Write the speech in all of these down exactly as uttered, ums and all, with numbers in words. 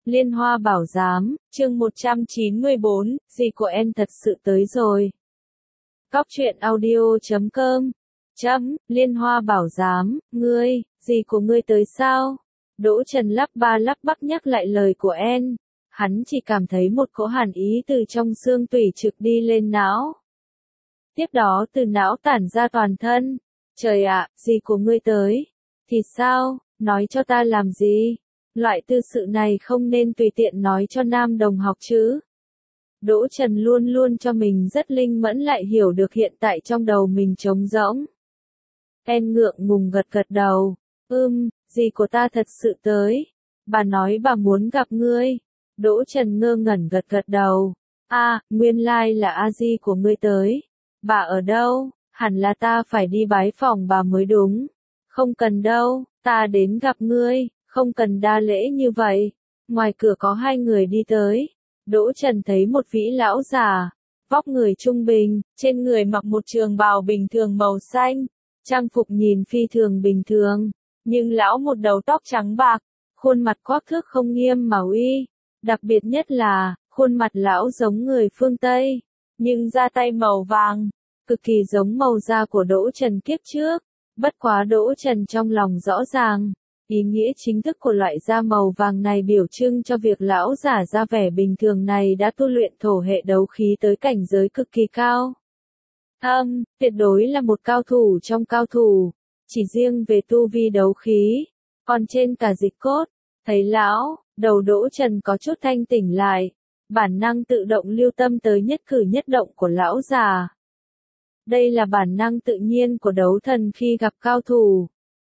Liên Hoa Bảo Giám, chương một trăm chín mươi bốn, dì của em thật sự tới rồi. Cóc truyện audio chấm com, chấm, Liên Hoa Bảo Giám, ngươi, dì của ngươi tới sao? Đỗ Trần lắp ba lắp bắp nhắc lại lời của En. Hắn chỉ cảm thấy một cỗ hàn ý từ trong xương tủy trực đi lên não. Tiếp đó từ não tản ra toàn thân. Trời ạ, dì của ngươi tới. Thì sao, nói cho ta làm gì? Loại tư sự này không nên tùy tiện nói cho nam đồng học chứ. Đỗ Trần luôn luôn cho mình rất linh mẫn lại hiểu được hiện tại trong đầu mình trống rỗng. En ngượng ngùng gật gật đầu. Ưm, dì của ta thật sự tới. Bà nói bà muốn gặp ngươi. Đỗ Trần ngơ ngẩn gật gật đầu. A, à, nguyên lai là a di của ngươi tới. Bà ở đâu? Hẳn là ta phải đi bái phòng bà mới đúng. Không cần đâu, ta đến gặp ngươi. Không cần đa lễ như vậy. Ngoài cửa có hai người đi tới. Đỗ Trần thấy một vĩ lão già, vóc người trung bình, trên người mặc một trường bào bình thường màu xanh, trang phục nhìn phi thường bình thường, nhưng lão một đầu tóc trắng bạc, khuôn mặt quắc thước không nghiêm mà uy, đặc biệt nhất là, khuôn mặt lão giống người phương Tây, nhưng da tay màu vàng, cực kỳ giống màu da của Đỗ Trần kiếp trước, bất quá Đỗ Trần trong lòng rõ ràng. Ý nghĩa chính thức của loại da màu vàng này biểu trưng cho việc lão giả da vẻ bình thường này đã tu luyện thổ hệ đấu khí tới cảnh giới cực kỳ cao. Âm, tuyệt đối là một cao thủ trong cao thủ, chỉ riêng về tu vi đấu khí, còn trên cả dịch cốt, thấy lão, đầu Đỗ Trần có chút thanh tỉnh lại, bản năng tự động lưu tâm tới nhất cử nhất động của lão già. Đây là bản năng tự nhiên của đấu thần khi gặp cao thủ.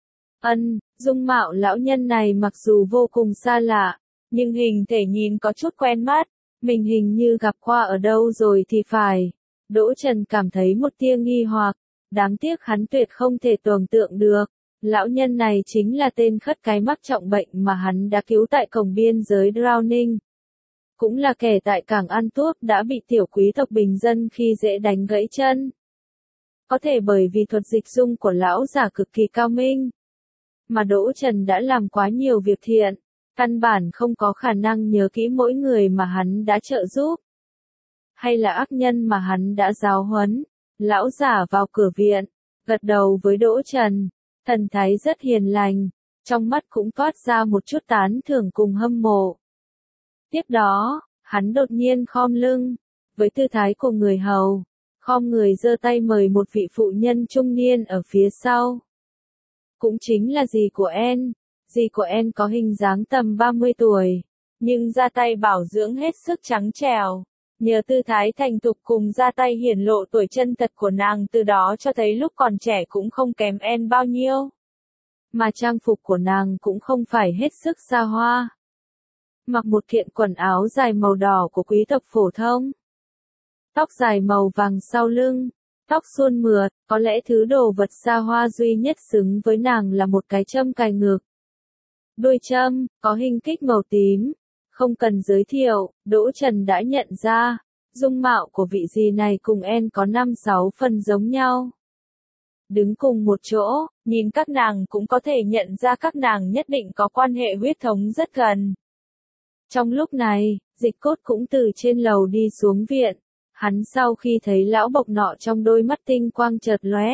Ân, dung mạo lão nhân này mặc dù vô cùng xa lạ, nhưng hình thể nhìn có chút quen mắt, mình hình như gặp qua ở đâu rồi thì phải. Đỗ Trần cảm thấy một tia nghi hoặc, đáng tiếc hắn tuyệt không thể tưởng tượng được. Lão nhân này chính là tên khất cái mắc trọng bệnh mà hắn đã cứu tại cổng biên giới Drowning. Cũng là kẻ tại cảng An Tuốc đã bị tiểu quý tộc bình dân khi dễ đánh gãy chân. Có thể bởi vì thuật dịch dung của lão giả cực kỳ cao minh. Mà Đỗ Trần đã làm quá nhiều việc thiện, căn bản không có khả năng nhớ kỹ mỗi người mà hắn đã trợ giúp. Hay là ác nhân mà hắn đã giáo huấn. Lão giả vào cửa viện, gật đầu với Đỗ Trần, thần thái rất hiền lành, trong mắt cũng toát ra một chút tán thưởng cùng hâm mộ. Tiếp đó, hắn đột nhiên khom lưng, với tư thái của người hầu, khom người giơ tay mời một vị phụ nhân trung niên ở phía sau. Cũng chính là dì của En. Dì của En có hình dáng tầm ba mươi tuổi, nhưng da tay bảo dưỡng hết sức trắng trẻo. Nhờ tư thái thành thục cùng da tay hiển lộ tuổi chân thật của nàng từ đó cho thấy lúc còn trẻ cũng không kém En bao nhiêu. Mà trang phục của nàng cũng không phải hết sức xa hoa. Mặc một kiện quần áo dài màu đỏ của quý tộc phổ thông. Tóc dài màu vàng sau lưng. Tóc suôn mượt, có lẽ thứ đồ vật xa hoa duy nhất xứng với nàng là một cái châm cài ngực. Đuôi châm, có hình kích màu tím. Không cần giới thiệu, Đỗ Trần đã nhận ra, dung mạo của vị dì này cùng En có năm sáu phần giống nhau. Đứng cùng một chỗ, nhìn các nàng cũng có thể nhận ra các nàng nhất định có quan hệ huyết thống rất gần. Trong lúc này, dịch cốt cũng từ trên lầu đi xuống viện. Hắn sau khi thấy lão bộc nọ trong đôi mắt tinh quang chợt lóe.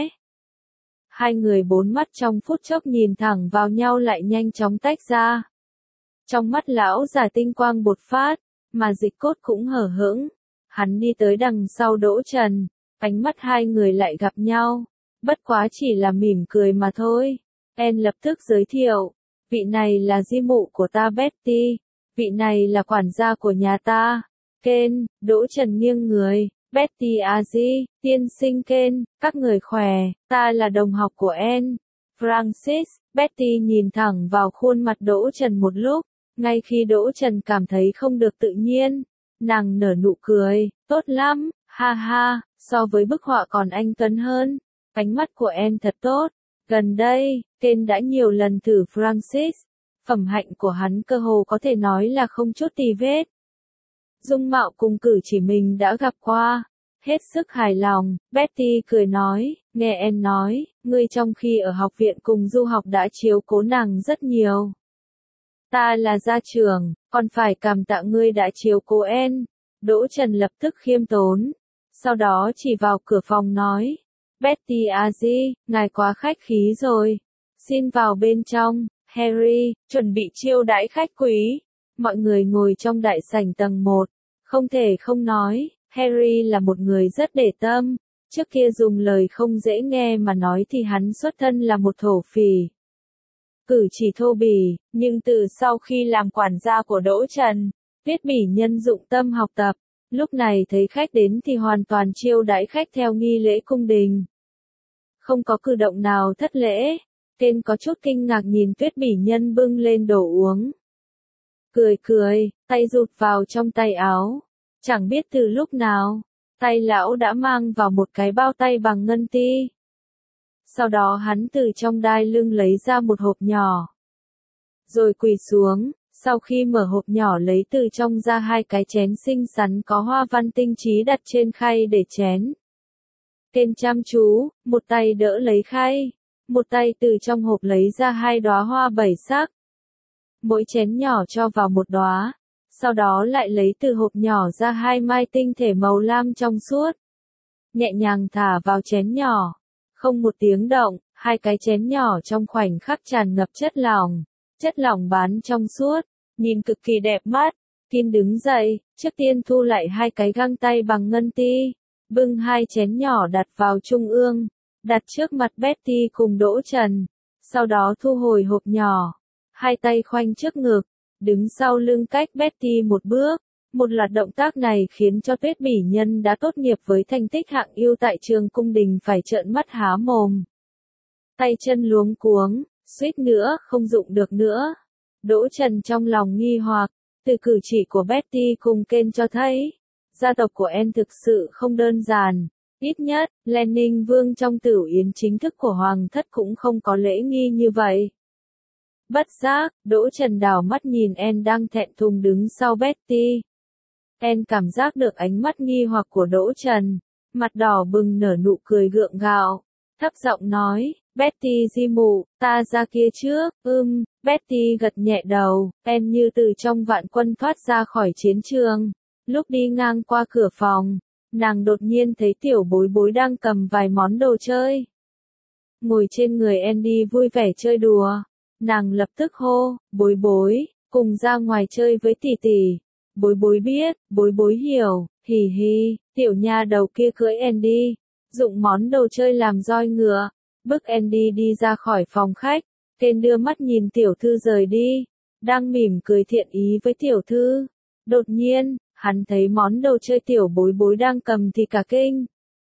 Hai người bốn mắt trong phút chốc nhìn thẳng vào nhau lại nhanh chóng tách ra. Trong mắt lão giả tinh quang bột phát, mà dịch cốt cũng hở hững. Hắn đi tới đằng sau Đỗ Trần, ánh mắt hai người lại gặp nhau. Bất quá chỉ là mỉm cười mà thôi. En lập tức giới thiệu, vị này là di mụ của ta Betty, vị này là quản gia của nhà ta. Ken, Đỗ Trần nghiêng người, Betty Azi, tiên sinh Ken, các người khỏe, ta là đồng học của En. Francis, Betty nhìn thẳng vào khuôn mặt Đỗ Trần một lúc, ngay khi Đỗ Trần cảm thấy không được tự nhiên, nàng nở nụ cười, tốt lắm, ha ha, so với bức họa còn anh tuấn hơn, ánh mắt của En thật tốt. Gần đây, Ken đã nhiều lần thử Francis, phẩm hạnh của hắn cơ hồ có thể nói là không chút tì vết. Dung mạo cùng cử chỉ mình đã gặp qua, hết sức hài lòng, Betty cười nói, nghe En nói, ngươi trong khi ở học viện cùng du học đã chiếu cố nàng rất nhiều. Ta là gia trưởng, còn phải cảm tạ ngươi đã chiếu cố en. Đỗ Trần lập tức khiêm tốn. Sau đó chỉ vào cửa phòng nói. Betty a di, ngài quá khách khí rồi. Xin vào bên trong, Harry, chuẩn bị chiêu đãi khách quý. Mọi người ngồi trong đại sảnh tầng một. Không thể không nói, Harry là một người rất để tâm. Trước kia dùng lời không dễ nghe mà nói thì hắn xuất thân là một thổ phỉ. Cử chỉ thô bỉ, nhưng từ sau khi làm quản gia của Đỗ Trần, Tuyết Bỉ Nhân dụng tâm học tập, lúc này thấy khách đến thì hoàn toàn chiêu đãi khách theo nghi lễ cung đình. Không có cử động nào thất lễ, tên có chút kinh ngạc nhìn Tuyết Bỉ Nhân bưng lên đồ uống. Cười cười, tay rụt vào trong tay áo, chẳng biết từ lúc nào, tay lão đã mang vào một cái bao tay bằng ngân ti. Sau đó hắn từ trong đai lưng lấy ra một hộp nhỏ. Rồi quỳ xuống, sau khi mở hộp nhỏ lấy từ trong ra hai cái chén xinh xắn có hoa văn tinh trí đặt trên khay để chén. Tên chăm chú, một tay đỡ lấy khay, một tay từ trong hộp lấy ra hai đóa hoa bảy sắc. Mỗi chén nhỏ cho vào một đóa, sau đó lại lấy từ hộp nhỏ ra hai mai tinh thể màu lam trong suốt. Nhẹ nhàng thả vào chén nhỏ. Không một tiếng động, hai cái chén nhỏ trong khoảnh khắc tràn ngập chất lỏng, chất lỏng bán trong suốt, nhìn cực kỳ đẹp mắt. Kim đứng dậy, trước tiên thu lại hai cái găng tay bằng ngân ti, bưng hai chén nhỏ đặt vào trung ương, đặt trước mặt Betty cùng Đỗ Trần, sau đó thu hồi hộp nhỏ, hai tay khoanh trước ngực, đứng sau lưng cách Betty một bước. Một loạt động tác này khiến cho Tuyết Bỉ Nhân đã tốt nghiệp với thành tích hạng ưu tại trường cung đình phải trợn mắt há mồm. Tay chân luống cuống, suýt nữa không dụng được nữa. Đỗ Trần trong lòng nghi hoặc, từ cử chỉ của Betty cùng Ken cho thấy, gia tộc của En thực sự không đơn giản. Ít nhất, Lan Ninh Vương trong tửu yến chính thức của Hoàng thất cũng không có lễ nghi như vậy. Bất giác, Đỗ Trần đảo mắt nhìn En đang thẹn thùng đứng sau Betty. En cảm giác được ánh mắt nghi hoặc của Đỗ Trần, mặt đỏ bừng nở nụ cười gượng gạo, thấp giọng nói, Betty di mụ, ta ra kia trước, ưm, Betty gật nhẹ đầu, En như từ trong vạn quân thoát ra khỏi chiến trường, lúc đi ngang qua cửa phòng, nàng đột nhiên thấy tiểu bối bối đang cầm vài món đồ chơi. Ngồi trên người Andy vui vẻ chơi đùa, nàng lập tức hô, bối bối, cùng ra ngoài chơi với tỷ tỷ. Bối bối biết, bối bối hiểu, hì hì, tiểu nha đầu kia cưỡi Andy, dụng món đồ chơi làm roi ngựa, bức Andy đi ra khỏi phòng khách, Ken đưa mắt nhìn tiểu thư rời đi, đang mỉm cười thiện ý với tiểu thư. Đột nhiên, hắn thấy món đồ chơi tiểu bối bối đang cầm thì cả kinh.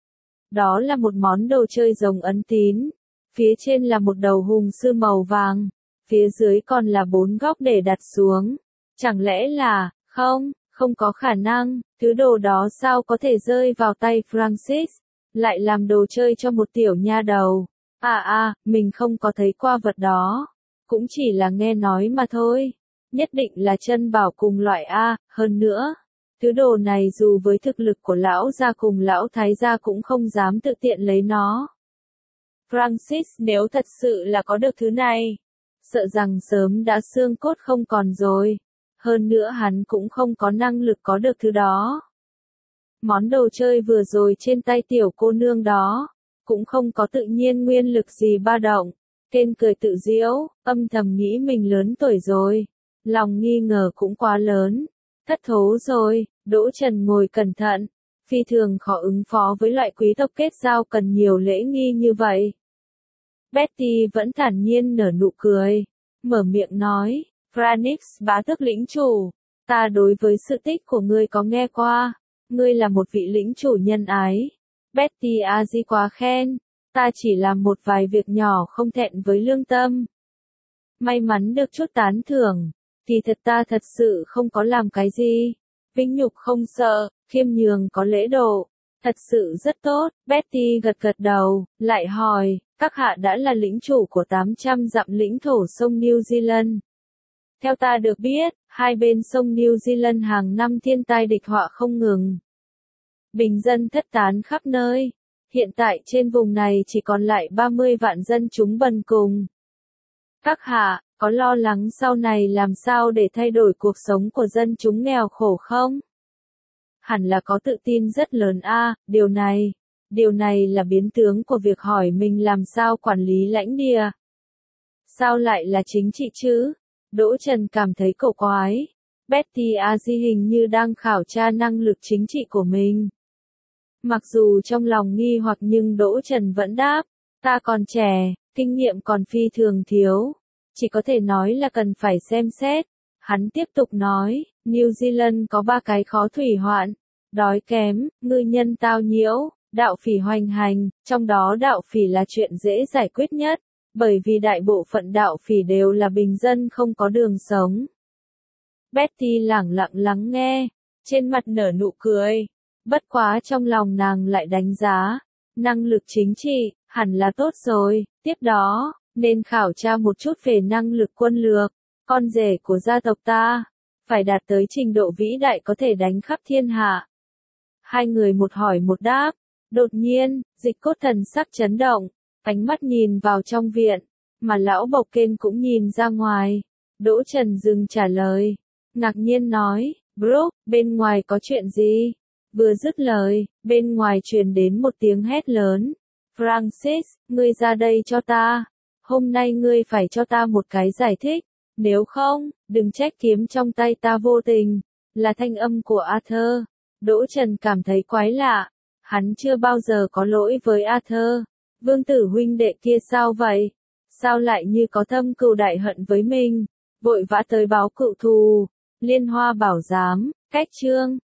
Đó là một món đồ chơi rồng ấn tín, phía trên là một đầu hùng sư màu vàng, phía dưới còn là bốn góc để đặt xuống. Chẳng lẽ là, không, không có khả năng, thứ đồ đó sao có thể rơi vào tay Francis, lại làm đồ chơi cho một tiểu nha đầu. À à, mình không có thấy qua vật đó, cũng chỉ là nghe nói mà thôi, nhất định là chân bảo cùng loại A, hơn nữa. Thứ đồ này dù với thực lực của lão gia cùng lão thái gia cũng không dám tự tiện lấy nó. Francis nếu thật sự là có được thứ này, sợ rằng sớm đã xương cốt không còn rồi. Hơn nữa hắn cũng không có năng lực có được thứ đó. Món đồ chơi vừa rồi trên tay tiểu cô nương đó, cũng không có tự nhiên nguyên lực gì ba động. Ken cười tự giễu, âm thầm nghĩ mình lớn tuổi rồi. Lòng nghi ngờ cũng quá lớn. Thất thố rồi, Đỗ Trần ngồi cẩn thận. Phi thường khó ứng phó với loại quý tộc kết giao cần nhiều lễ nghi như vậy. Betty vẫn thản nhiên nở nụ cười. Mở miệng nói. Franix bá tước lĩnh chủ, ta đối với sự tích của ngươi có nghe qua, ngươi là một vị lĩnh chủ nhân ái. Betty a di quá khen, ta chỉ làm một vài việc nhỏ không thẹn với lương tâm. May mắn được chút tán thưởng, thì thật ta thật sự không có làm cái gì. Vinh nhục không sợ, khiêm nhường có lễ độ, thật sự rất tốt. Betty gật gật đầu, lại hỏi, các hạ đã là lĩnh chủ của tám trăm dặm lĩnh thổ sông New Zealand. Theo ta được biết, hai bên sông New Zealand hàng năm thiên tai địch họa không ngừng. Bình dân thất tán khắp nơi. Hiện tại trên vùng này chỉ còn lại ba mươi vạn dân chúng bần cùng. Các hạ, có có lo lắng sau này làm sao để thay đổi cuộc sống của dân chúng nghèo khổ không? Hẳn là có tự tin rất lớn a, điều này, điều này là biến tướng của việc hỏi mình làm sao quản lý lãnh địa. Sao lại là chính trị chứ? Đỗ Trần cảm thấy cổ quái. Betty Aji hình như đang khảo tra năng lực chính trị của mình. Mặc dù trong lòng nghi hoặc nhưng Đỗ Trần vẫn đáp, ta còn trẻ, kinh nghiệm còn phi thường thiếu. Chỉ có thể nói là cần phải xem xét. Hắn tiếp tục nói, New Zealand có ba cái khó thủy hoạn. Đói kém, ngư nhân tao nhiễu, đạo phỉ hoành hành, trong đó đạo phỉ là chuyện dễ giải quyết nhất. Bởi vì đại bộ phận đạo phỉ đều là bình dân không có đường sống. Betty lẳng lặng lắng nghe, trên mặt nở nụ cười. Bất quá trong lòng nàng lại đánh giá, năng lực chính trị, hẳn là tốt rồi, tiếp đó, nên khảo tra một chút về năng lực quân lược, con rể của gia tộc ta, phải đạt tới trình độ vĩ đại có thể đánh khắp thiên hạ. Hai người một hỏi một đáp, đột nhiên, Dịch Cốt thần sắc chấn động, ánh mắt nhìn vào trong viện, mà lão Bộc Kên cũng nhìn ra ngoài. Đỗ Trần dừng trả lời, ngạc nhiên nói, Brooke, bên ngoài có chuyện gì? Vừa dứt lời, bên ngoài truyền đến một tiếng hét lớn. Francis, ngươi ra đây cho ta. Hôm nay ngươi phải cho ta một cái giải thích. Nếu không, đừng trách kiếm trong tay ta vô tình. Là thanh âm của Arthur. Đỗ Trần cảm thấy quái lạ. Hắn chưa bao giờ có lỗi với Arthur. Vương tử huynh đệ kia sao vậy? Sao lại như có thâm cừu đại hận với mình? Vội vã tới báo cựu thù. Liên Hoa Bảo Giám, cách chương.